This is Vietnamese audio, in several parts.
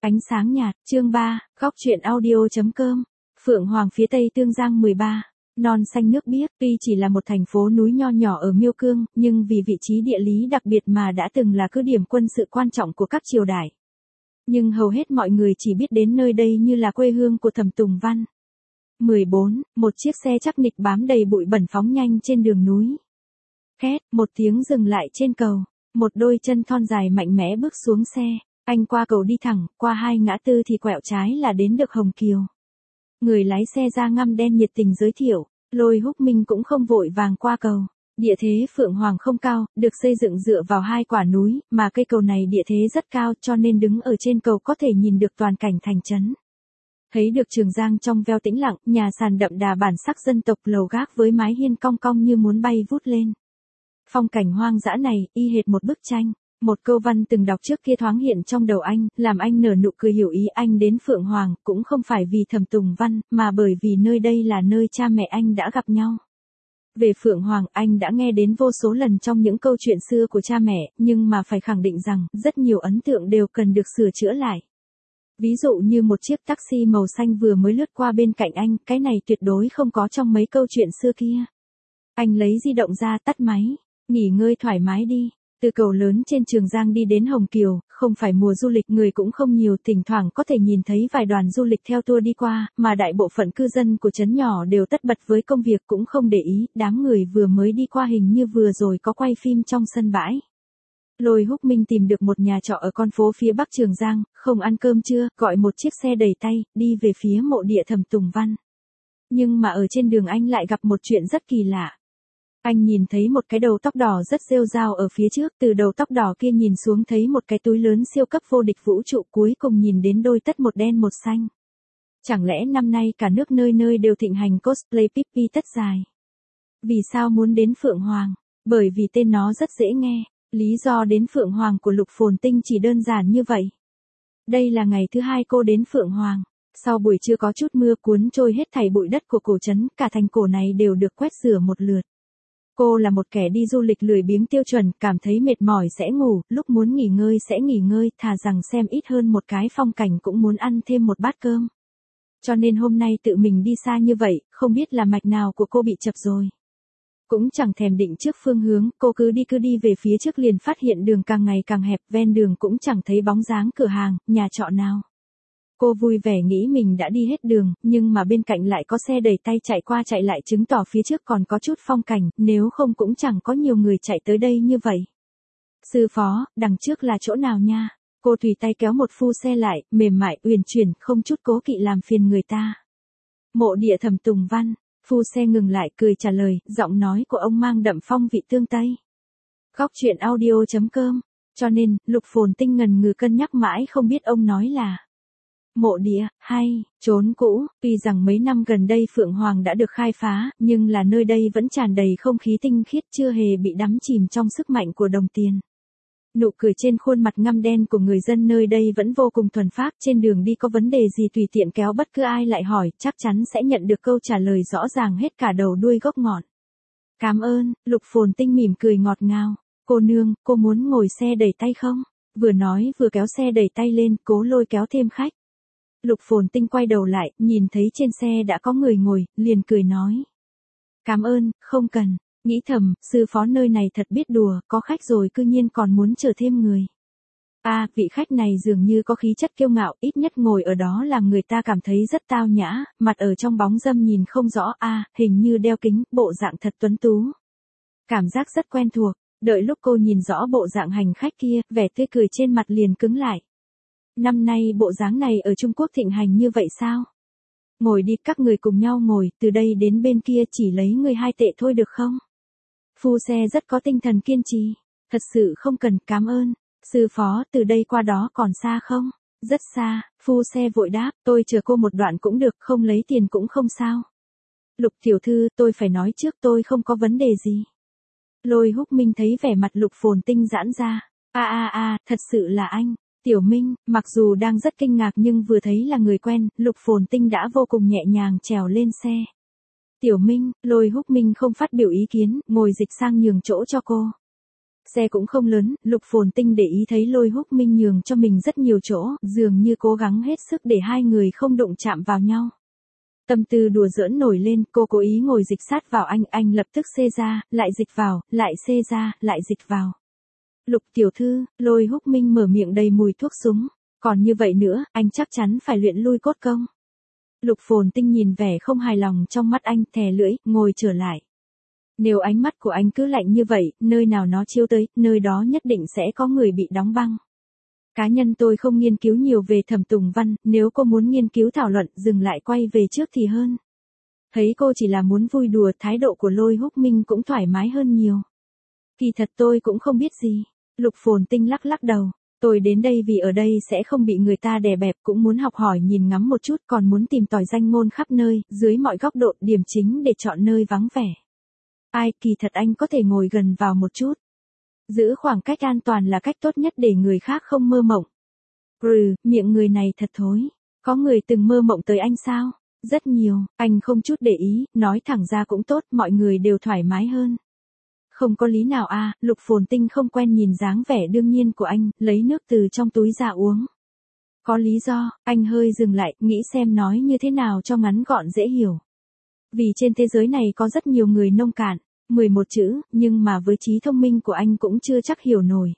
Ánh sáng nhạt, chương 3, góc truyện audio.com. Phượng Hoàng phía Tây Tương Giang 13. Non xanh nước biếc, tuy chỉ là một thành phố núi nho nhỏ ở Miêu Cương, nhưng vì vị trí địa lý đặc biệt mà đã từng là cứ điểm quân sự quan trọng của các triều đại. Nhưng hầu hết mọi người chỉ biết đến nơi đây như là quê hương của Thẩm Tùng Văn. 14. Một chiếc xe chắc nịch bám đầy bụi bẩn phóng nhanh trên đường núi. Khét, một tiếng dừng lại trên cầu. Một đôi chân thon dài mạnh mẽ bước xuống xe. Anh qua cầu đi thẳng, qua hai ngã tư thì quẹo trái là đến được Hồng Kiều. Người lái xe da ngăm đen nhiệt tình giới thiệu, Lôi Húc Minh cũng không vội vàng qua cầu. Địa thế Phượng Hoàng không cao, được xây dựng dựa vào hai quả núi, mà cây cầu này địa thế rất cao cho nên đứng ở trên cầu có thể nhìn được toàn cảnh thành trấn. Thấy được Trường Giang trong veo tĩnh lặng, nhà sàn đậm đà bản sắc dân tộc lầu gác với mái hiên cong cong như muốn bay vút lên. Phong cảnh hoang dã này, y hệt một bức tranh. Một câu văn từng đọc trước kia thoáng hiện trong đầu anh, làm anh nở nụ cười hiểu ý anh đến Phượng Hoàng, cũng không phải vì Thẩm Tùng Văn, mà bởi vì nơi đây là nơi cha mẹ anh đã gặp nhau. Về Phượng Hoàng, anh đã nghe đến vô số lần trong những câu chuyện xưa của cha mẹ, nhưng mà phải khẳng định rằng, rất nhiều ấn tượng đều cần được sửa chữa lại. Ví dụ như một chiếc taxi màu xanh vừa mới lướt qua bên cạnh anh, cái này tuyệt đối không có trong mấy câu chuyện xưa kia. Anh lấy di động ra tắt máy, nghỉ ngơi thoải mái đi. Từ cầu lớn trên Trường Giang đi đến Hồng Kiều, không phải mùa du lịch người cũng không nhiều, thỉnh thoảng có thể nhìn thấy vài đoàn du lịch theo tour đi qua, mà đại bộ phận cư dân của trấn nhỏ đều tất bật với công việc cũng không để ý, đám người vừa mới đi qua hình như vừa rồi có quay phim trong sân bãi. Lôi Húc Minh tìm được một nhà trọ ở con phố phía bắc Trường Giang, không ăn cơm trưa, gọi một chiếc xe đầy tay, đi về phía mộ địa Thẩm Tùng Văn. Nhưng mà ở trên đường anh lại gặp một chuyện rất kỳ lạ. Anh nhìn thấy một cái đầu tóc đỏ rất rêu rao ở phía trước, từ đầu tóc đỏ kia nhìn xuống thấy một cái túi lớn siêu cấp vô địch vũ trụ, cuối cùng nhìn đến đôi tất một đen một xanh. Chẳng lẽ năm nay cả nước nơi nơi đều thịnh hành cosplay Pippi tất dài? Vì sao muốn đến Phượng Hoàng? Bởi vì tên nó rất dễ nghe, lý do đến Phượng Hoàng của Lục Phồn Tinh chỉ đơn giản như vậy. Đây là ngày thứ hai cô đến Phượng Hoàng. Sau buổi trưa có chút mưa cuốn trôi hết thảy bụi đất của cổ trấn, cả thành cổ này đều được quét rửa một lượt. Cô là một kẻ đi du lịch lười biếng tiêu chuẩn, cảm thấy mệt mỏi sẽ ngủ, lúc muốn nghỉ ngơi sẽ nghỉ ngơi, thà rằng xem ít hơn một cái phong cảnh cũng muốn ăn thêm một bát cơm. Cho nên hôm nay tự mình đi xa như vậy, không biết là mạch nào của cô bị chập rồi. Cũng chẳng thèm định trước phương hướng, cô cứ đi về phía trước liền phát hiện đường càng ngày càng hẹp, ven đường cũng chẳng thấy bóng dáng cửa hàng, nhà trọ nào. Cô vui vẻ nghĩ mình đã đi hết đường, nhưng mà bên cạnh lại có xe đẩy tay chạy qua chạy lại chứng tỏ phía trước còn có chút phong cảnh, nếu không cũng chẳng có nhiều người chạy tới đây như vậy. Sư phó, đằng trước là chỗ nào nha? Cô tùy tay kéo một phu xe lại, mềm mại, uyển chuyển, không chút cố kỵ làm phiền người ta. Mộ địa Thẩm Tùng Văn, phu xe ngừng lại cười trả lời, giọng nói của ông mang đậm phong vị tương Tây. Góc truyện audio.com, cho nên, Lục Phồn Tinh ngần ngừ cân nhắc mãi không biết ông nói là mộ địa, hay, chốn cũ, tuy rằng mấy năm gần đây Phượng Hoàng đã được khai phá, nhưng là nơi đây vẫn tràn đầy không khí tinh khiết chưa hề bị đắm chìm trong sức mạnh của đồng tiền. Nụ cười trên khuôn mặt ngăm đen của người dân nơi đây vẫn vô cùng thuần phác, trên đường đi có vấn đề gì tùy tiện kéo bất cứ ai lại hỏi, chắc chắn sẽ nhận được câu trả lời rõ ràng hết cả đầu đuôi gốc ngọn. Cảm ơn, Lục Phồn Tinh mỉm cười ngọt ngào. Cô nương, cô muốn ngồi xe đẩy tay không? Vừa nói vừa kéo xe đẩy tay lên, cố lôi kéo thêm khách. Lục Phồn Tinh quay đầu lại, nhìn thấy trên xe đã có người ngồi, liền cười nói. Cảm ơn, không cần, nghĩ thầm, sư phó nơi này thật biết đùa, có khách rồi cư nhiên còn muốn chờ thêm người. Vị khách này dường như có khí chất kiêu ngạo, ít nhất ngồi ở đó làm người ta cảm thấy rất tao nhã, mặt ở trong bóng râm nhìn không rõ, hình như đeo kính, bộ dạng thật tuấn tú. Cảm giác rất quen thuộc, đợi lúc cô nhìn rõ bộ dạng hành khách kia, vẻ tươi cười trên mặt liền cứng lại. Năm nay bộ dáng này ở Trung Quốc thịnh hành như vậy sao? Ngồi đi, các người cùng nhau ngồi, từ đây đến bên kia chỉ lấy người 2 tệ thôi được không? Phu xe rất có tinh thần kiên trì. Thật sự không cần, cảm ơn. Sư phó, từ đây qua đó còn xa không? Rất xa, phu xe vội đáp, tôi chờ cô một đoạn cũng được, không lấy tiền cũng không sao. Lục tiểu thư, tôi phải nói trước tôi không có vấn đề gì. Lôi Húc Minh thấy vẻ mặt Lục Phồn Tinh giãn ra. Thật sự là anh. Tiểu Minh, mặc dù đang rất kinh ngạc nhưng vừa thấy là người quen, Lục Phồn Tinh đã vô cùng nhẹ nhàng trèo lên xe. Tiểu Minh, Lôi Húc Minh không phát biểu ý kiến, ngồi dịch sang nhường chỗ cho cô. Xe cũng không lớn, Lục Phồn Tinh để ý thấy Lôi Húc Minh nhường cho mình rất nhiều chỗ, dường như cố gắng hết sức để hai người không đụng chạm vào nhau. Tâm tư đùa giỡn nổi lên, cô cố ý ngồi dịch sát vào anh lập tức xê ra, lại dịch vào, lại xê ra, lại dịch vào. Lục tiểu thư, Lôi Húc Minh mở miệng đầy mùi thuốc súng, còn như vậy nữa, anh chắc chắn phải luyện lui cốt công. Lục Phồn Tinh nhìn vẻ không hài lòng trong mắt anh, thè lưỡi, ngồi trở lại. Nếu ánh mắt của anh cứ lạnh như vậy, nơi nào nó chiếu tới, nơi đó nhất định sẽ có người bị đóng băng. Cá nhân tôi không nghiên cứu nhiều về Thẩm Tùng Văn, nếu cô muốn nghiên cứu thảo luận dừng lại quay về trước thì hơn. Thấy cô chỉ là muốn vui đùa, thái độ của Lôi Húc Minh cũng thoải mái hơn nhiều. Kỳ thật tôi cũng không biết gì. Lục Phồn Tinh lắc lắc đầu. Tôi đến đây vì ở đây sẽ không bị người ta đè bẹp, cũng muốn học hỏi nhìn ngắm một chút, còn muốn tìm tòi danh ngôn khắp nơi, dưới mọi góc độ, điểm chính để chọn nơi vắng vẻ. Ai, kỳ thật anh có thể ngồi gần vào một chút. Giữ khoảng cách an toàn là cách tốt nhất để người khác không mơ mộng. Miệng người này thật thối. Có người từng mơ mộng tới anh sao? Rất nhiều, anh không chút để ý, nói thẳng ra cũng tốt, mọi người đều thoải mái hơn. Không có lý nào à, Lục Phồn Tinh không quen nhìn dáng vẻ đương nhiên của anh, lấy nước từ trong túi ra uống. Có lý do, anh hơi dừng lại, nghĩ xem nói như thế nào cho ngắn gọn dễ hiểu. Vì trên thế giới này có rất nhiều người nông cạn, 11 chữ, nhưng mà với trí thông minh của anh cũng chưa chắc hiểu nổi.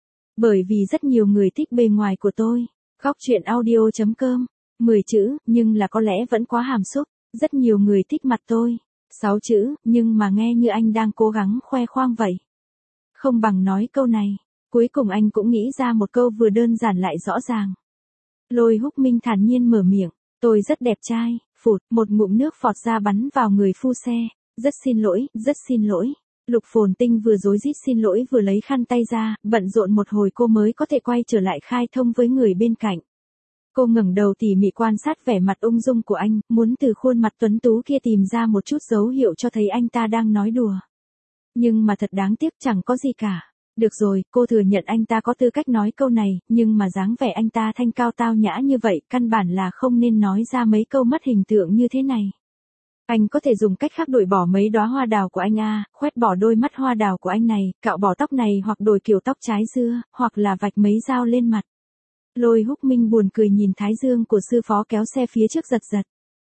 Bởi vì rất nhiều người thích bề ngoài của tôi. Góc chuyện audio.com, 10 chữ, nhưng là có lẽ vẫn quá hàm xúc. Rất nhiều người thích mặt tôi. 6 chữ, nhưng mà nghe như anh đang cố gắng khoe khoang vậy. Không bằng nói câu này. Cuối cùng anh cũng nghĩ ra một câu vừa đơn giản lại rõ ràng. Lôi Húc Minh thản nhiên mở miệng. Tôi rất đẹp trai. Phụt, một ngụm nước phọt ra bắn vào người phu xe. Rất xin lỗi, rất xin lỗi. Lục Phồn Tinh vừa rối rít xin lỗi vừa lấy khăn tay ra, bận rộn một hồi cô mới có thể quay trở lại khai thông với người bên cạnh. Cô ngẩng đầu tỉ mỉ quan sát vẻ mặt ung dung của anh, muốn từ khuôn mặt tuấn tú kia tìm ra một chút dấu hiệu cho thấy anh ta đang nói đùa. Nhưng mà thật đáng tiếc chẳng có gì cả. Được rồi, cô thừa nhận anh ta có tư cách nói câu này, nhưng mà dáng vẻ anh ta thanh cao tao nhã như vậy, căn bản là không nên nói ra mấy câu mất hình tượng như thế này. Anh có thể dùng cách khác đổi bỏ mấy đóa hoa đào của anh à, khoét bỏ đôi mắt hoa đào của anh này, cạo bỏ tóc này hoặc đổi kiểu tóc trái dưa, hoặc là vạch mấy dao lên mặt. Lôi Húc Minh buồn cười nhìn thái dương của sư phó kéo xe phía trước giật giật.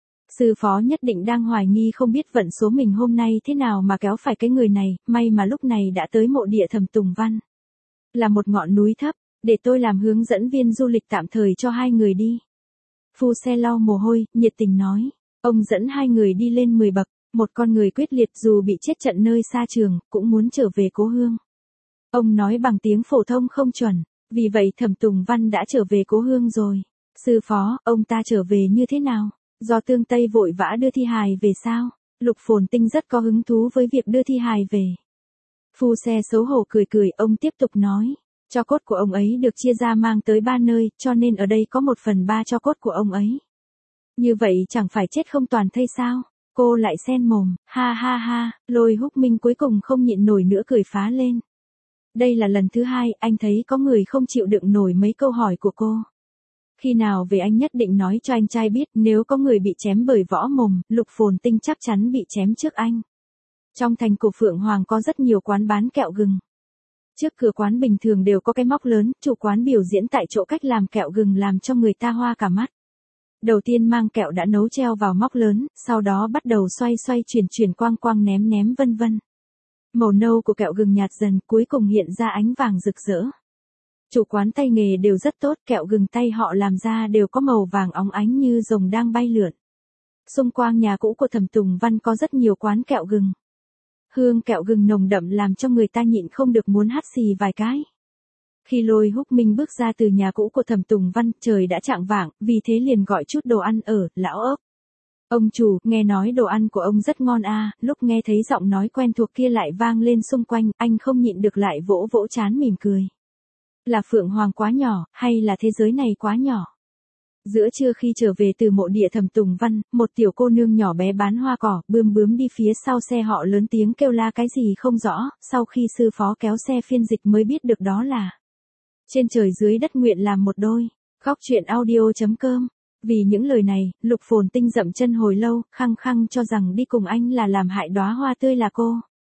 Sư phó nhất định đang hoài nghi không biết vận số mình hôm nay thế nào mà kéo phải cái người này, may mà lúc này đã tới mộ địa Thẩm Tùng Văn. Là một ngọn núi thấp, để tôi làm hướng dẫn viên du lịch tạm thời cho hai người đi. Phu xe lau mồ hôi, nhiệt tình nói. Ông dẫn hai người đi lên 10 bậc, một con người quyết liệt dù bị chết trận nơi xa trường, cũng muốn trở về cố hương. Ông nói bằng tiếng phổ thông không chuẩn, vì vậy Thẩm Tùng Văn đã trở về cố hương rồi. Sư phó, ông ta trở về như thế nào? Do Tương Tây vội vã đưa thi hài về sao? Lục Phồn Tinh rất có hứng thú với việc đưa thi hài về. Phu xe xấu hổ cười cười, ông tiếp tục nói. Tro cốt của ông ấy được chia ra mang tới 3 nơi, cho nên ở đây có 1/3 tro cốt của ông ấy. Như vậy chẳng phải chết không toàn thây sao? Cô lại xen mồm, ha ha ha, Lôi Húc Minh cuối cùng không nhịn nổi nữa cười phá lên. Đây là lần thứ 2, anh thấy có người không chịu đựng nổi mấy câu hỏi của cô. Khi nào về anh nhất định nói cho anh trai biết, nếu có người bị chém bởi võ mồm, Lục Phồn Tinh chắc chắn bị chém trước anh. Trong thành cổ Phượng Hoàng có rất nhiều quán bán kẹo gừng. Trước cửa quán bình thường đều có cái móc lớn, chủ quán biểu diễn tại chỗ cách làm kẹo gừng làm cho người ta hoa cả mắt. Đầu tiên mang kẹo đã nấu treo vào móc lớn, sau đó bắt đầu xoay xoay chuyển quang quang ném ném vân vân. Màu nâu của kẹo gừng nhạt dần, cuối cùng hiện ra ánh vàng rực rỡ. Chủ quán tay nghề đều rất tốt, kẹo gừng tay họ làm ra đều có màu vàng óng ánh như rồng đang bay lượn. Xung quanh nhà cũ của Thẩm Tùng Văn có rất nhiều quán kẹo gừng. Hương kẹo gừng nồng đậm làm cho người ta nhịn không được muốn hắt xì vài cái. Khi Lôi Húc Minh bước ra từ nhà cũ của Thẩm Tùng Văn, trời đã chạng vạng, vì thế liền gọi chút đồ ăn ở, lão ốc. Ông chủ, nghe nói đồ ăn của ông rất ngon à, lúc nghe thấy giọng nói quen thuộc kia lại vang lên xung quanh, anh không nhịn được lại vỗ vỗ trán mỉm cười. Là Phượng Hoàng quá nhỏ, hay là thế giới này quá nhỏ? Giữa trưa khi trở về từ mộ địa Thẩm Tùng Văn, một tiểu cô nương nhỏ bé bán hoa cỏ, bươm bướm đi phía sau xe họ lớn tiếng kêu la cái gì không rõ, sau khi sư phó kéo xe phiên dịch mới biết được đó là trên trời dưới đất nguyện làm một đôi. Góc chuyện audio.com. Vì những lời này, Lục Phồn Tinh dậm chân hồi lâu, khăng khăng cho rằng đi cùng anh là làm hại đóa hoa tươi là cô.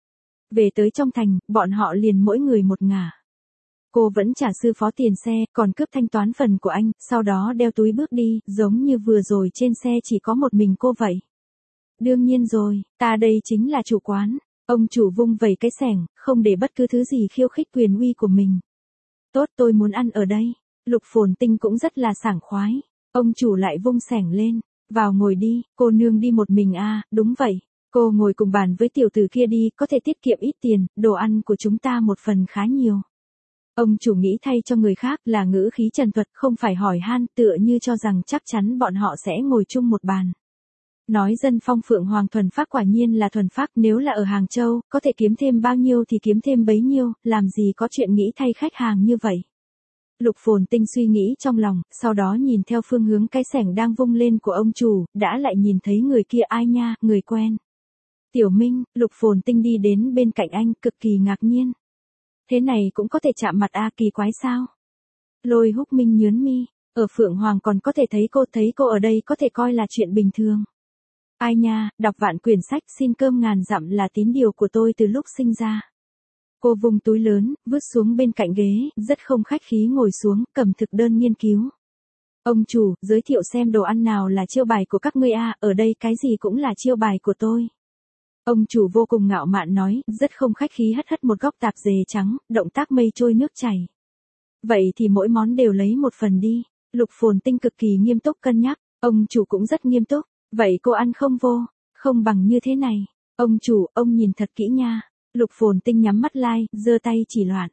Về tới trong thành, bọn họ liền mỗi người một ngả. Cô vẫn trả sư phó tiền xe, còn cướp thanh toán phần của anh, sau đó đeo túi bước đi, giống như vừa rồi trên xe chỉ có một mình cô vậy. Đương nhiên rồi, ta đây chính là chủ quán. Ông chủ vung vẩy cái xẻng, không để bất cứ thứ gì khiêu khích quyền uy của mình. Tốt, tôi muốn ăn ở đây. Lục Phồn Tinh cũng rất là sảng khoái. Ông chủ lại vung xẻng lên. Vào ngồi đi, cô nương đi một mình à, đúng vậy. Cô ngồi cùng bàn với tiểu tử kia đi, có thể tiết kiệm ít tiền, đồ ăn của chúng ta một phần khá nhiều. Ông chủ nghĩ thay cho người khác là ngữ khí trần thuật, không phải hỏi han, tựa như cho rằng chắc chắn bọn họ sẽ ngồi chung một bàn. Nói dân phong Phượng Hoàng thuần phác quả nhiên là thuần phác, nếu là ở Hàng Châu, có thể kiếm thêm bao nhiêu thì kiếm thêm bấy nhiêu, làm gì có chuyện nghĩ thay khách hàng như vậy. Lục Phồn Tinh suy nghĩ trong lòng, sau đó nhìn theo phương hướng cái xẻng đang vung lên của ông chủ, đã lại nhìn thấy người kia ai nha, người quen. Tiểu Minh, Lục Phồn Tinh đi đến bên cạnh anh, cực kỳ ngạc nhiên. Thế này cũng có thể chạm mặt à, kỳ quái sao? Lôi Húc Minh nhớn mi, ở Phượng Hoàng còn có thể thấy cô ở đây có thể coi là chuyện bình thường. Ai nha, đọc vạn quyển sách xin cơm ngàn dặm là tín điều của tôi từ lúc sinh ra. Cô vùng túi lớn, vứt xuống bên cạnh ghế, rất không khách khí ngồi xuống, cầm thực đơn nghiên cứu. Ông chủ, giới thiệu xem đồ ăn nào là chiêu bài của các ngươi à, ở đây cái gì cũng là chiêu bài của tôi. Ông chủ vô cùng ngạo mạn nói, rất không khách khí hất hất một góc tạp dề trắng, động tác mây trôi nước chảy. Vậy thì mỗi món đều lấy một phần đi. Lục Phồn Tinh cực kỳ nghiêm túc cân nhắc, ông chủ cũng rất nghiêm túc. Vậy cô ăn không vô, không bằng như thế này. Ông chủ, ông nhìn thật kỹ nha. Lục Phồn Tinh nhắm mắt lai, giơ tay chỉ loạn.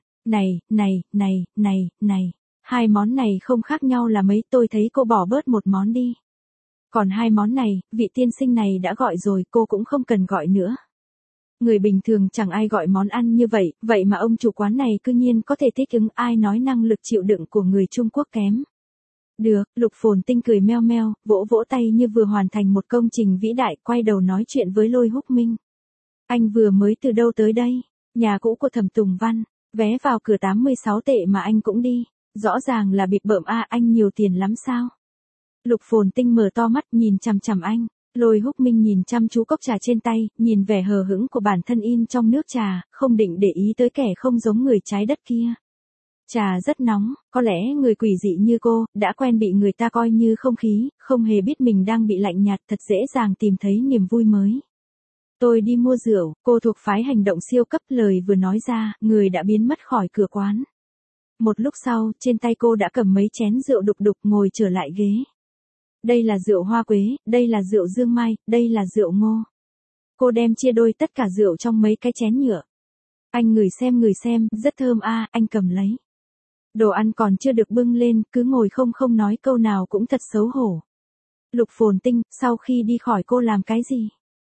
Này. Hai món này không khác nhau là mấy, tôi thấy cô bỏ bớt một món đi. Còn hai món này, vị tiên sinh này đã gọi rồi, cô cũng không cần gọi nữa. Người bình thường chẳng ai gọi món ăn như vậy, vậy mà ông chủ quán này cư nhiên có thể thích ứng, ai nói năng lực chịu đựng của người Trung Quốc kém. Được, Lục Phồn Tinh cười meo meo, vỗ vỗ tay như vừa hoàn thành một công trình vĩ đại, quay đầu nói chuyện với Lôi Húc Minh. Anh vừa mới từ đâu tới đây? Nhà cũ của Thẩm Tùng Văn, vé vào cửa 86 tệ mà anh cũng đi. Rõ ràng là bịp bợm à, anh nhiều tiền lắm sao? Lục Phồn Tinh mở to mắt nhìn chằm chằm anh. Lôi Húc Minh nhìn chăm chú cốc trà trên tay, nhìn vẻ hờ hững của bản thân in trong nước trà, không định để ý tới kẻ không giống người trái đất kia. Trà rất nóng, có lẽ người quỷ dị như cô, đã quen bị người ta coi như không khí, không hề biết mình đang bị lạnh nhạt, thật dễ dàng tìm thấy niềm vui mới. Tôi đi mua rượu, cô thuộc phái hành động siêu cấp, lời vừa nói ra, người đã biến mất khỏi cửa quán. Một lúc sau, trên tay cô đã cầm mấy chén rượu đục đục ngồi trở lại ghế. Đây là rượu hoa quế, đây là rượu dương mai, đây là rượu ngô. Cô đem chia đôi tất cả rượu trong mấy cái chén nhựa. Anh ngửi xem, rất thơm à, anh cầm lấy. Đồ ăn còn chưa được bưng lên, cứ ngồi không nói câu nào cũng thật xấu hổ. Lục Phồn Tinh, sau khi đi khỏi cô làm cái gì?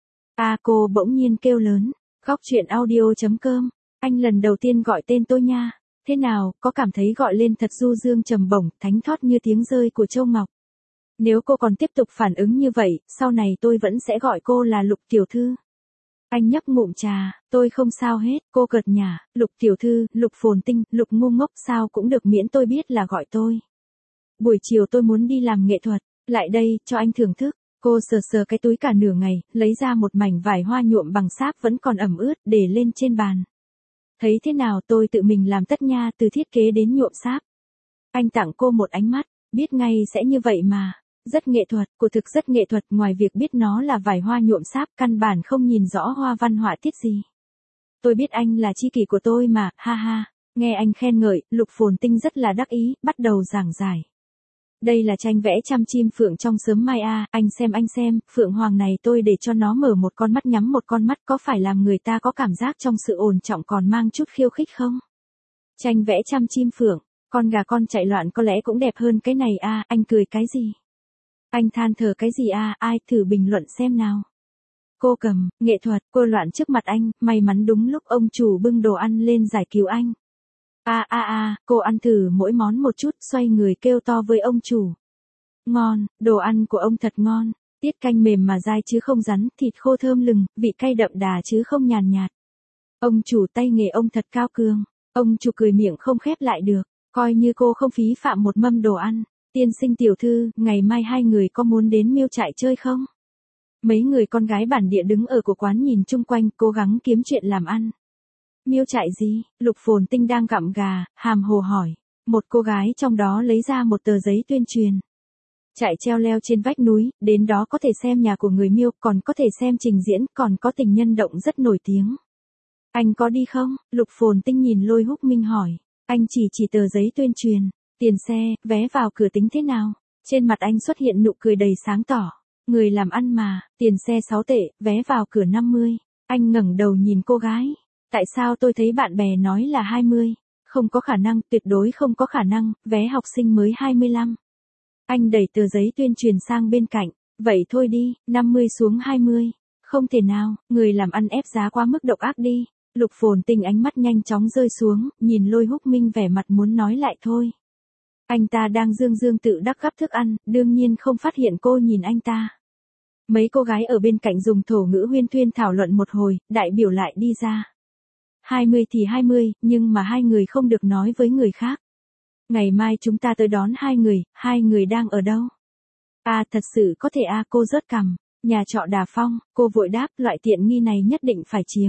À, cô bỗng nhiên kêu lớn. Góc chuyện audio.com, anh lần đầu tiên gọi tên tôi nha. Thế nào, có cảm thấy gọi lên thật du dương trầm bổng, thánh thót như tiếng rơi của châu ngọc? Nếu cô còn tiếp tục phản ứng như vậy, sau này tôi vẫn sẽ gọi cô là Lục tiểu thư. Anh nhấp ngụm trà, tôi không sao hết, cô cợt nhả, Lục tiểu thư, Lục Phồn Tinh, Lục ngu ngốc sao cũng được miễn tôi biết là gọi tôi. Buổi chiều tôi muốn đi làm nghệ thuật, lại đây, cho anh thưởng thức. Cô sờ cái túi cả nửa ngày, lấy ra một mảnh vải hoa nhuộm bằng sáp vẫn còn ẩm ướt, để lên trên bàn. Thấy thế nào, tôi tự mình làm tất nha, từ thiết kế đến nhuộm sáp. Anh tặng cô một ánh mắt, biết ngay sẽ như vậy mà. Rất nghệ thuật, cô thực rất nghệ thuật, ngoài việc biết nó là vải hoa nhuộm sáp, căn bản không nhìn rõ hoa văn họa tiết gì. Tôi biết anh là tri kỷ của tôi mà, ha ha. Nghe anh khen ngợi, Lục Phồn Tinh rất là đắc ý, bắt đầu giảng giải. Đây là tranh vẽ trăm chim phượng trong sớm mai a, anh xem, phượng hoàng này tôi để cho nó mở một con mắt nhắm một con mắt, có phải làm người ta có cảm giác trong sự ổn trọng còn mang chút khiêu khích không? Tranh vẽ trăm chim phượng, con gà con chạy loạn có lẽ cũng đẹp hơn cái này a, anh cười cái gì? Anh than thở cái gì a, ai thử bình luận xem nào. Cô cầm, nghệ thuật, cô loạn trước mặt anh, may mắn đúng lúc ông chủ bưng đồ ăn lên giải cứu anh. Cô ăn thử mỗi món một chút, xoay người kêu to với ông chủ. Ngon, đồ ăn của ông thật ngon, tiết canh mềm mà dai chứ không rắn, thịt khô thơm lừng, vị cay đậm đà chứ không nhàn nhạt. Ông chủ tay nghề ông thật cao cường, ông chủ cười miệng không khép lại được, coi như cô không phí phạm một mâm đồ ăn. Tiên sinh tiểu thư, ngày mai hai người có muốn đến Miêu trại chơi không? Mấy người con gái bản địa đứng ở của quán nhìn chung quanh, cố gắng kiếm chuyện làm ăn. Miêu trại gì? Lục Phồn Tinh đang gặm gà, hàm hồ hỏi. Một cô gái trong đó lấy ra một tờ giấy tuyên truyền. Trại treo leo trên vách núi, đến đó có thể xem nhà của người Miêu, còn có thể xem trình diễn, còn có tình nhân động rất nổi tiếng. Anh có đi không? Lục Phồn Tinh nhìn Lôi Húc Minh hỏi. Anh chỉ tờ giấy tuyên truyền. Tiền xe, vé vào cửa tính thế nào? Trên mặt anh xuất hiện nụ cười đầy sáng tỏ. Người làm ăn mà, tiền xe 6 tệ, vé vào cửa 50. Anh ngẩng đầu nhìn cô gái. Tại sao tôi thấy bạn bè nói là 20? Không có khả năng, tuyệt đối không có khả năng, vé học sinh mới 25. Anh đẩy tờ giấy tuyên truyền sang bên cạnh. Vậy thôi đi, 50 xuống 20. Không thể nào, người làm ăn ép giá quá mức độc ác đi. Lục Phồn Tinh ánh mắt nhanh chóng rơi xuống, nhìn Lôi Húc Minh vẻ mặt muốn nói lại thôi. Anh ta đang dương dương tự đắc gắp thức ăn, đương nhiên không phát hiện cô nhìn anh ta. Mấy cô gái ở bên cạnh dùng thổ ngữ huyên thuyên thảo luận một hồi, đại biểu lại đi ra. 20 thì 20, nhưng mà hai người không được nói với người khác. Ngày mai chúng ta tới đón hai người đang ở đâu? À thật sự có thể cô rớt cằm. Nhà trọ Đà Phong, cô vội đáp loại tiện nghi này nhất định phải chiếm.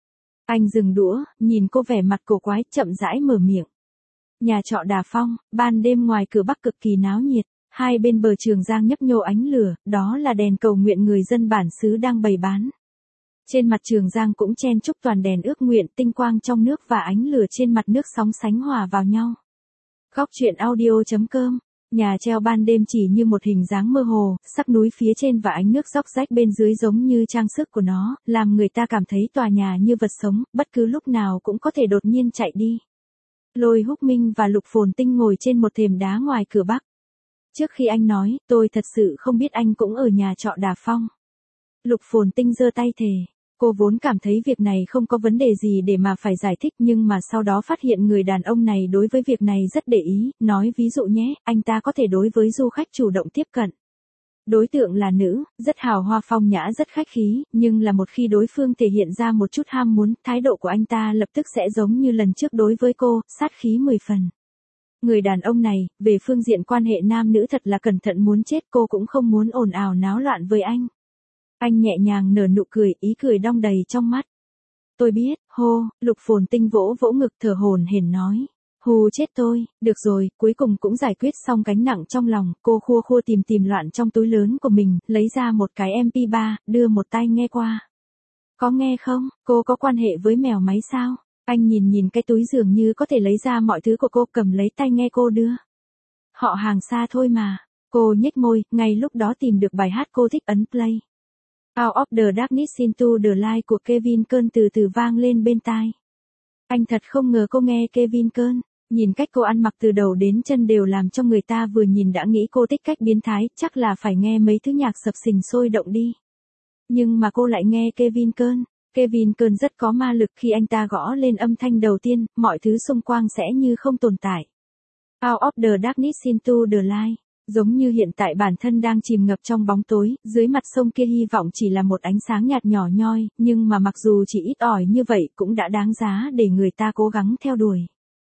Anh dừng đũa, nhìn cô vẻ mặt cổ quái, chậm rãi mở miệng. Nhà trọ Đà Phong, ban đêm ngoài cửa Bắc cực kỳ náo nhiệt, hai bên bờ Trường Giang nhấp nhô ánh lửa, đó là đèn cầu nguyện người dân bản xứ đang bày bán. Trên mặt Trường Giang cũng chen chúc toàn đèn ước nguyện, tinh quang trong nước và ánh lửa trên mặt nước sóng sánh hòa vào nhau. Góc truyện audio.com. Nhà treo ban đêm chỉ như một hình dáng mơ hồ, sắc núi phía trên và ánh nước róc rách bên dưới giống như trang sức của nó, làm người ta cảm thấy tòa nhà như vật sống, bất cứ lúc nào cũng có thể đột nhiên chạy đi. Lôi Húc Minh và Lục Phồn Tinh ngồi trên một thềm đá ngoài cửa Bắc. Trước khi anh nói, tôi thật sự không biết anh cũng ở nhà trọ Đà Phong. Lục Phồn Tinh giơ tay thề. Cô vốn cảm thấy việc này không có vấn đề gì để mà phải giải thích, nhưng mà sau đó phát hiện người đàn ông này đối với việc này rất để ý, nói ví dụ nhé, anh ta có thể đối với du khách chủ động tiếp cận. Đối tượng là nữ, rất hào hoa phong nhã rất khách khí, nhưng là một khi đối phương thể hiện ra một chút ham muốn, thái độ của anh ta lập tức sẽ giống như lần trước đối với cô, sát khí 10 phần. Người đàn ông này, về phương diện quan hệ nam nữ thật là cẩn thận muốn chết, cô cũng không muốn ồn ào náo loạn với anh. Anh nhẹ nhàng nở nụ cười, ý cười đong đầy trong mắt. Tôi biết, hô, Lục Phồn Tinh vỗ vỗ ngực thở hổn hển nói. Hù chết tôi, được rồi, cuối cùng cũng giải quyết xong gánh nặng trong lòng, cô khua khua tìm loạn trong túi lớn của mình, lấy ra một cái MP3, đưa một tai nghe qua. Có nghe không, cô có quan hệ với mèo máy sao? Anh nhìn cái túi dường như có thể lấy ra mọi thứ của cô, cầm lấy tai nghe cô đưa. Họ hàng xa thôi mà. Cô nhếch môi, ngay lúc đó tìm được bài hát cô thích, ấn play. Out of the Darkness into the Light của Kevin Kern từ từ vang lên bên tai. Anh thật không ngờ cô nghe Kevin Kern. Nhìn cách cô ăn mặc từ đầu đến chân đều làm cho người ta vừa nhìn đã nghĩ cô thích cách biến thái, chắc là phải nghe mấy thứ nhạc sập sình sôi động đi. Nhưng mà cô lại nghe Kevin Kern. Kevin Kern rất có ma lực, khi anh ta gõ lên âm thanh đầu tiên, mọi thứ xung quanh sẽ như không tồn tại. Out of the Darkness into the Light. Giống như hiện tại bản thân đang chìm ngập trong bóng tối, dưới mặt sông kia hy vọng chỉ là một ánh sáng nhạt nhỏ nhoi, nhưng mà mặc dù chỉ ít ỏi như vậy cũng đã đáng giá để người ta cố gắng theo đuổi.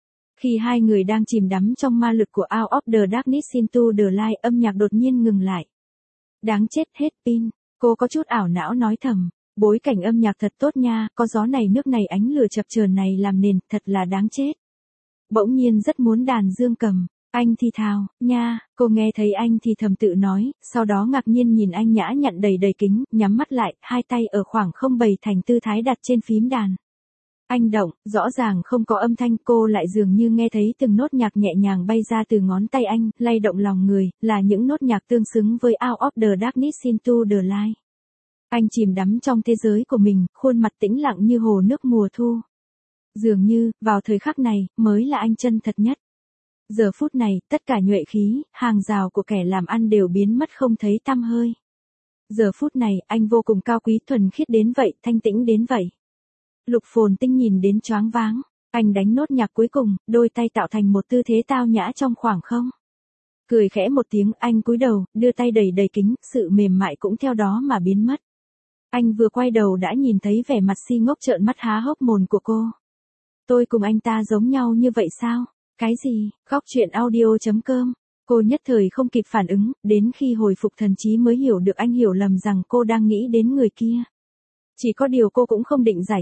Khi hai người đang chìm đắm trong ma lực của Out of the Darkness into the Light, âm nhạc đột nhiên ngừng lại. Đáng chết, hết pin. Cô có chút ảo não nói thầm. Bối cảnh âm nhạc thật tốt nha, có gió này nước này ánh lửa chập chờn này làm nền, thật là đáng chết. Bỗng nhiên rất muốn đàn dương cầm. Anh thì thào, nha, cô nghe thấy anh thì thầm tự nói, sau đó ngạc nhiên nhìn anh nhã nhặn đầy kính, nhắm mắt lại, hai tay ở khoảng không bày thành tư thái đặt trên phím đàn. Anh động, rõ ràng không có âm thanh, cô lại dường như nghe thấy từng nốt nhạc nhẹ nhàng bay ra từ ngón tay anh, lay động lòng người, là những nốt nhạc tương xứng với Out of the Darkness into the Light. Anh chìm đắm trong thế giới của mình, khuôn mặt tĩnh lặng như hồ nước mùa thu. Dường như, vào thời khắc này, mới là anh chân thật nhất. Giờ phút này, tất cả nhuệ khí, hàng rào của kẻ làm ăn đều biến mất không thấy tăm hơi. Giờ phút này, anh vô cùng cao quý, thuần khiết đến vậy, thanh tĩnh đến vậy. Lục Phồn Tinh nhìn đến choáng váng. Anh đánh nốt nhạc cuối cùng, đôi tay tạo thành một tư thế tao nhã trong khoảng không. Cười khẽ một tiếng, anh cúi đầu, đưa tay đầy kính, sự mềm mại cũng theo đó mà biến mất. Anh vừa quay đầu đã nhìn thấy vẻ mặt si ngốc trợn mắt há hốc mồm của cô. Tôi cùng anh ta giống nhau như vậy sao? Cái gì? Góc truyện audio.com. Cô nhất thời không kịp phản ứng, đến khi hồi phục thần trí mới hiểu được anh hiểu lầm rằng cô đang nghĩ đến người kia. Chỉ có điều cô cũng không định giải thích,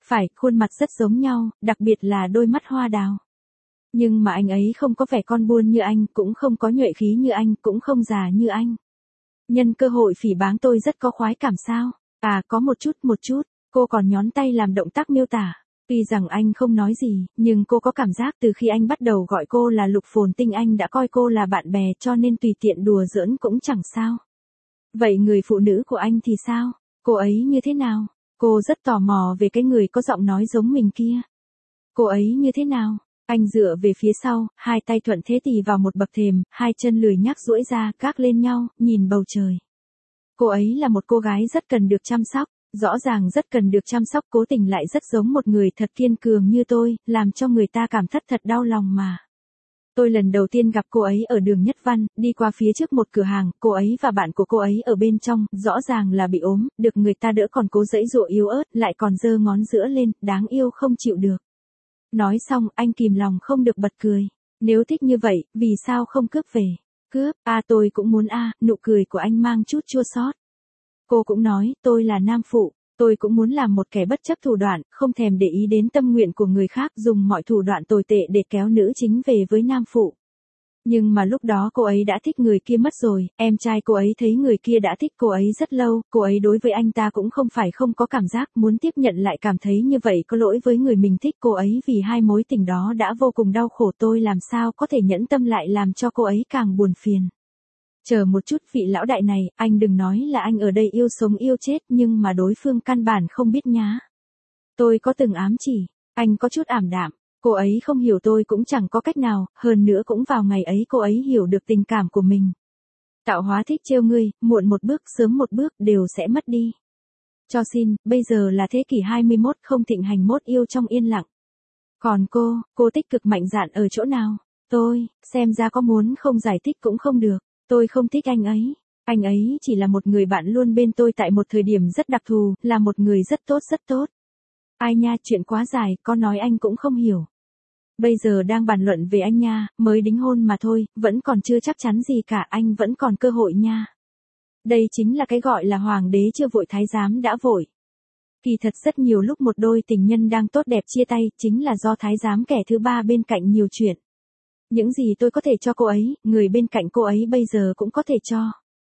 Phải, khuôn mặt rất giống nhau, đặc biệt là đôi mắt hoa đào. Nhưng mà anh ấy không có vẻ con buôn như anh, cũng không có nhuệ khí như anh, cũng không già như anh. Nhân cơ hội phỉ báng tôi rất có khoái cảm sao? À, có một chút. Cô còn nhón tay làm động tác miêu tả. Tuy rằng anh không nói gì, nhưng cô có cảm giác từ khi anh bắt đầu gọi cô là Lục Phồn Tinh anh đã coi cô là bạn bè, cho nên tùy tiện đùa giỡn cũng chẳng sao. Vậy người phụ nữ của anh thì sao? Cô ấy như thế nào? Cô rất tò mò về cái người có giọng nói giống mình kia. Cô ấy như thế nào? Anh dựa về phía sau, hai tay thuận thế tì vào một bậc thềm, hai chân lười nhác duỗi ra, gác lên nhau, nhìn bầu trời. Cô ấy là một cô gái rất cần được chăm sóc, rõ ràng rất cần được chăm sóc, cố tình lại rất giống một người thật kiên cường như tôi, làm cho người ta cảm thất thật đau lòng mà. Tôi lần đầu tiên gặp cô ấy ở đường Nhất Văn, đi qua phía trước một cửa hàng, cô ấy và bạn của cô ấy ở bên trong, rõ ràng là bị ốm, được người ta đỡ còn cố giãy giụa yếu ớt, lại còn giơ ngón giữa lên, đáng yêu không chịu được. Nói xong, anh kìm lòng không được bật cười. Nếu thích như vậy, vì sao không cướp về? Cướp, tôi cũng muốn nụ cười của anh mang chút chua xót. Cô cũng nói, tôi là nam phụ, tôi cũng muốn làm một kẻ bất chấp thủ đoạn, không thèm để ý đến tâm nguyện của người khác, dùng mọi thủ đoạn tồi tệ để kéo nữ chính về với nam phụ. Nhưng mà lúc đó cô ấy đã thích người kia mất rồi, em trai cô ấy thấy người kia đã thích cô ấy rất lâu, cô ấy đối với anh ta cũng không phải không có cảm giác, muốn tiếp nhận lại cảm thấy như vậy có lỗi với người mình thích, cô ấy vì hai mối tình đó đã vô cùng đau khổ, tôi làm sao có thể nhẫn tâm lại làm cho cô ấy càng buồn phiền. Chờ một chút, vị lão đại này, anh đừng nói là anh ở đây yêu sống yêu chết, nhưng mà đối phương căn bản không biết nhá. Tôi có từng ám chỉ, anh có chút ảm đạm. Cô ấy không hiểu tôi cũng chẳng có cách nào, hơn nữa cũng vào ngày ấy cô ấy hiểu được tình cảm của mình. Tạo hóa thích trêu ngươi, muộn một bước, sớm một bước, đều sẽ mất đi. Cho xin, bây giờ là thế kỷ 21, không thịnh hành mốt yêu trong yên lặng. Còn cô tích cực mạnh dạn ở chỗ nào? Tôi, xem ra có muốn không giải thích cũng không được. Tôi không thích anh ấy chỉ là một người bạn luôn bên tôi tại một thời điểm rất đặc thù, là một người rất tốt. Ai nha, chuyện quá dài, có nói anh cũng không hiểu. Bây giờ đang bàn luận về anh nha, mới đính hôn mà thôi, vẫn còn chưa chắc chắn gì cả, anh vẫn còn cơ hội nha. Đây chính là cái gọi là hoàng đế chưa vội thái giám đã vội. Kỳ thật rất nhiều lúc một đôi tình nhân đang tốt đẹp chia tay, chính là do thái giám kẻ thứ ba bên cạnh nhiều chuyện. Những gì tôi có thể cho cô ấy, người bên cạnh cô ấy bây giờ cũng có thể cho.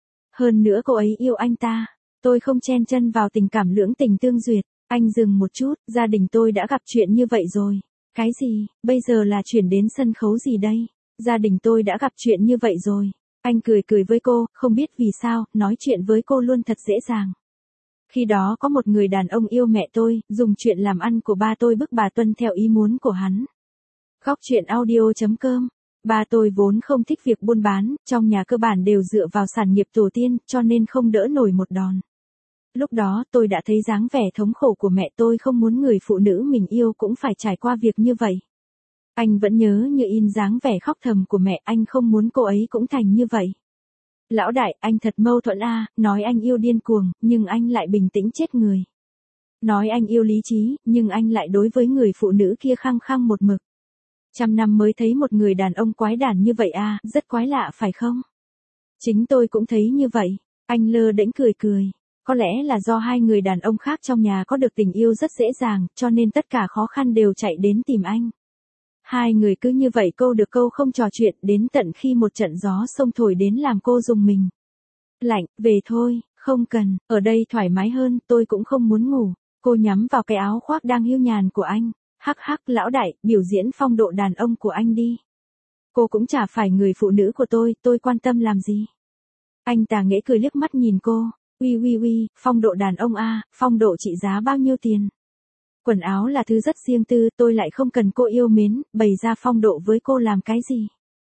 Hơn nữa cô ấy yêu anh ta. Tôi không chen chân vào tình cảm lưỡng tình tương duyệt. Anh dừng một chút, gia đình tôi đã gặp chuyện như vậy rồi. Cái gì, bây giờ là chuyển đến sân khấu gì đây? Gia đình tôi đã gặp chuyện như vậy rồi. Anh cười với cô, không biết vì sao, nói chuyện với cô luôn thật dễ dàng. Khi đó có một người đàn ông yêu mẹ tôi, dùng chuyện làm ăn của ba tôi bức bà tuân theo ý muốn của hắn. Khóc chuyện audio.com. Ba tôi vốn không thích việc buôn bán, trong nhà cơ bản đều dựa vào sản nghiệp tổ tiên, cho nên không đỡ nổi một đòn. Lúc đó tôi đã thấy dáng vẻ thống khổ của mẹ tôi, không muốn người phụ nữ mình yêu cũng phải trải qua việc như vậy. Anh vẫn nhớ như in dáng vẻ khóc thầm của mẹ, anh không muốn cô ấy cũng thành như vậy. Lão đại, anh thật mâu thuẫn nói anh yêu điên cuồng, nhưng anh lại bình tĩnh chết người. Nói anh yêu lý trí, nhưng anh lại đối với người phụ nữ kia khăng khăng một mực. 100 năm mới thấy một người đàn ông quái đản như vậy rất quái lạ phải không? Chính tôi cũng thấy như vậy. Anh lơ đễnh cười. Có lẽ là do hai người đàn ông khác trong nhà có được tình yêu rất dễ dàng, cho nên tất cả khó khăn đều chạy đến tìm anh. Hai người cứ như vậy câu được câu không trò chuyện, đến tận khi một trận gió sông thổi đến làm cô rùng mình. Lạnh, về thôi, không cần, ở đây thoải mái hơn, tôi cũng không muốn ngủ. Cô nhắm vào cái áo khoác đang hiu nhàn của anh. Hắc, lão đại, biểu diễn phong độ đàn ông của anh đi. Cô cũng chả phải người phụ nữ của tôi quan tâm làm gì. Anh tà nghễ cười liếc mắt nhìn cô. Uy, phong độ đàn ông phong độ trị giá bao nhiêu tiền? Quần áo là thứ rất riêng tư, tôi lại không cần cô yêu mến, bày ra phong độ với cô làm cái gì?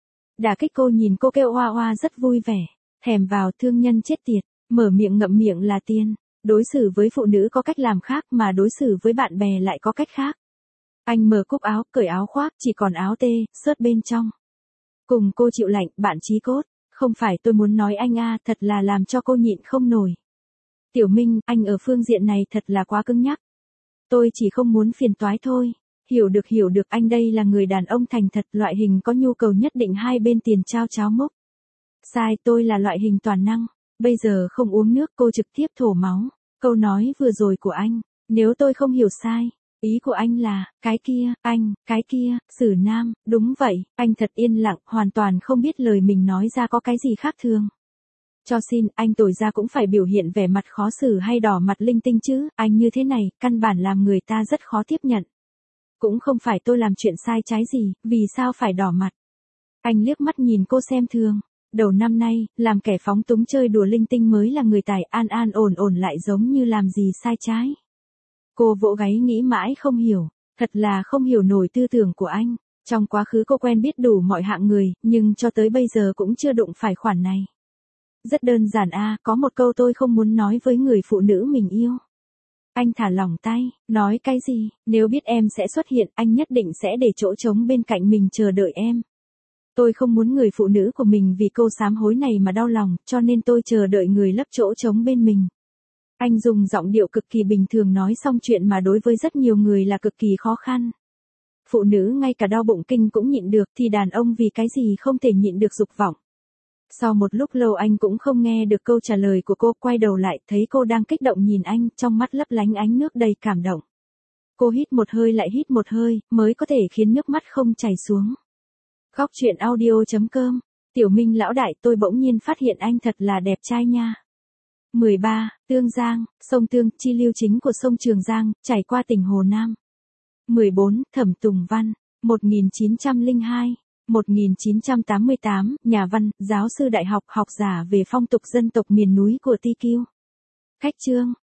Đả kích cô, nhìn cô kêu oa rất vui vẻ. Thèm vào, thương nhân chết tiệt, mở miệng ngậm miệng là tiền. Đối xử với phụ nữ có cách làm khác, mà đối xử với bạn bè lại có cách khác. Anh mở cúc áo, cởi áo khoác, chỉ còn áo tê, sớt bên trong. Cùng cô chịu lạnh, bạn chí cốt. Không phải tôi muốn nói anh thật là làm cho cô nhịn không nổi. Tiểu Minh, anh ở phương diện này thật là quá cứng nhắc. Tôi chỉ không muốn phiền toái thôi. Hiểu được, anh đây là người đàn ông thành thật, loại hình có nhu cầu nhất định hai bên tiền trao cháo mốc. Sai, tôi là loại hình toàn năng. Bây giờ không uống nước, cô trực tiếp thổ máu. Câu nói vừa rồi của anh, nếu tôi không hiểu sai, Ý của anh là, cái kia, anh, cái kia, Sử Nam, đúng vậy, anh thật yên lặng, hoàn toàn không biết lời mình nói ra có cái gì khác thường. Cho xin, anh tội ra cũng phải biểu hiện vẻ mặt khó xử hay đỏ mặt linh tinh chứ, anh như thế này, căn bản làm người ta rất khó tiếp nhận. Cũng không phải tôi làm chuyện sai trái gì, vì sao phải đỏ mặt. Anh liếc mắt nhìn cô xem thường. Đầu năm nay, làm kẻ phóng túng chơi đùa linh tinh mới là người tài, an an ổn ổn lại giống như làm gì sai trái. Cô vỗ gáy nghĩ mãi không hiểu, thật là không hiểu nổi tư tưởng của anh. Trong quá khứ cô quen biết đủ mọi hạng người, nhưng cho tới bây giờ cũng chưa đụng phải khoản này. Rất đơn giản có một câu tôi không muốn nói với người phụ nữ mình yêu. Anh thả lỏng tay, nói cái gì, nếu biết em sẽ xuất hiện, anh nhất định sẽ để chỗ trống bên cạnh mình chờ đợi em. Tôi không muốn người phụ nữ của mình vì câu sám hối này mà đau lòng, cho nên tôi chờ đợi người lấp chỗ trống bên mình. Anh dùng giọng điệu cực kỳ bình thường nói xong chuyện mà đối với rất nhiều người là cực kỳ khó khăn. Phụ nữ ngay cả đau bụng kinh cũng nhịn được thì đàn ông vì cái gì không thể nhịn được dục vọng. Sau một lúc lâu anh cũng không nghe được câu trả lời của cô, quay đầu lại thấy cô đang kích động nhìn anh, trong mắt lấp lánh ánh nước đầy cảm động. Cô hít một hơi lại hít một hơi, mới có thể khiến nước mắt không chảy xuống. Góc truyện audio.com, Tiểu Minh lão đại, tôi bỗng nhiên phát hiện anh thật là đẹp trai nha. 13. Tương Giang, sông Tương, chi lưu chính của sông Trường Giang, chảy qua tỉnh Hồ Nam. 14. Thẩm Tùng Văn, 1902. 1988, nhà văn, giáo sư đại học, học giả về phong tục dân tộc miền núi của TQ. Khách chương.